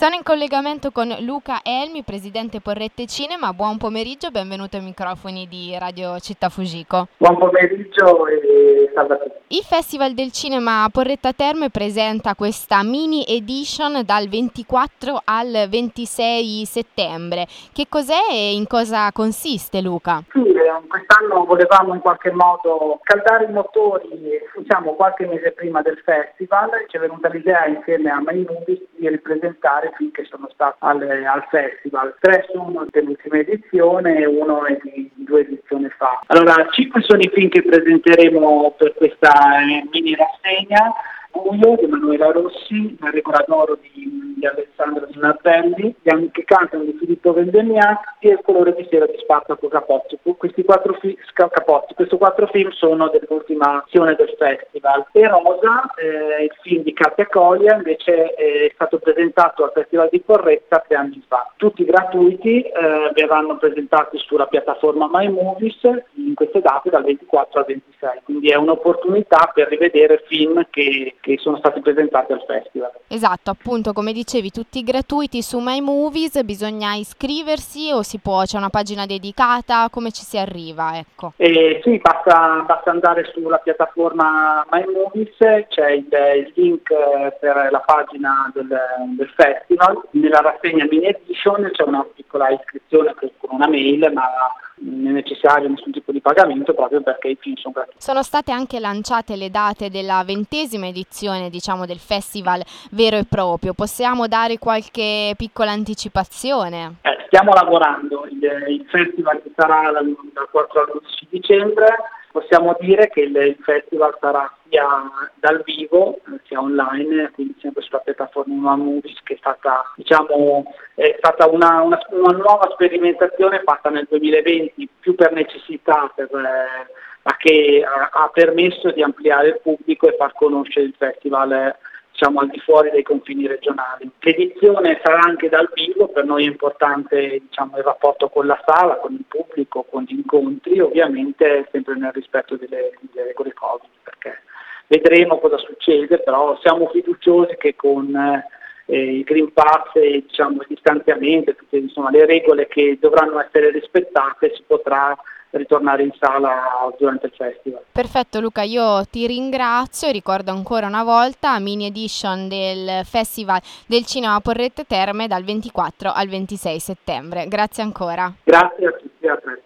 Sono in collegamento con Luca Elmi, presidente Porrette Cinema. Buon pomeriggio, benvenuto ai microfoni di Radio Città Fujiko. Buon pomeriggio e salve a tutti. Il Festival del Cinema Porretta Terme presenta questa mini edition dal 24 al 26 settembre. Che cos'è e in cosa consiste, Luca? Sì, quest'anno volevamo in qualche modo scaldare i motori, qualche mese prima del festival. Ci è venuta l'idea insieme a My Movies di ripresentare film che sono stati al festival. 3 sono dell'ultima edizione e uno è di 2 edizioni fa. Allora, 5 sono i film che presenteremo per questa mini rassegna. Buio di Emanuela Rossi, La regola d'oro di Alessandro Di Nardelli, Gli anni che cantano di Filippo Vendemiati e Il colore di sera di Spartaco Capozzi. Questi 4 film sono dell'ultima azione del festival. E Rosa, il film di Katia Colia, invece è stato presentato al Festival di Porretta 3 anni fa. Tutti gratuiti, verranno presentati sulla piattaforma My Movies in queste date dal 24 al 26, quindi è un'opportunità per rivedere film che sono stati presentati al festival. Esatto, appunto, come dicevi, tutti gratuiti su My Movies, bisogna iscriversi o c'è una pagina dedicata, come ci si arriva, ecco? Sì, basta andare sulla piattaforma My Movies, c'è il link per la pagina del festival. Nella rassegna mini edition c'è una piccola iscrizione con una mail, ma non è necessario nessun tipo di pagamento proprio perché i film sono gratuiti. Sono state anche lanciate le date della 20ª edizione, del festival vero e proprio. Possiamo dare qualche piccola anticipazione? Stiamo lavorando, il festival sarà dal 4 al 12 dicembre. Possiamo dire che il festival sarà sia dal vivo sia online, quindi sempre sulla piattaforma Movies, che è stata una nuova sperimentazione fatta nel 2020, più per necessità, ma che ha permesso di ampliare il pubblico e far conoscere il festival al di fuori dei confini regionali. L'edizione sarà anche dal vivo, per noi è importante il rapporto con la sala, con il pubblico, con gli incontri, ovviamente sempre nel rispetto delle regole Covid, perché vedremo cosa succede, però siamo fiduciosi che con il Green Pass e il distanziamento, tutte le regole che dovranno essere rispettate, si potrà ritornare in sala durante il festival. Perfetto Luca, io ti ringrazio e ricordo ancora una volta mini edition del Festival del Cinema Porrette Terme dal 24 al 26 settembre. Grazie ancora. Grazie a tutti, a presto.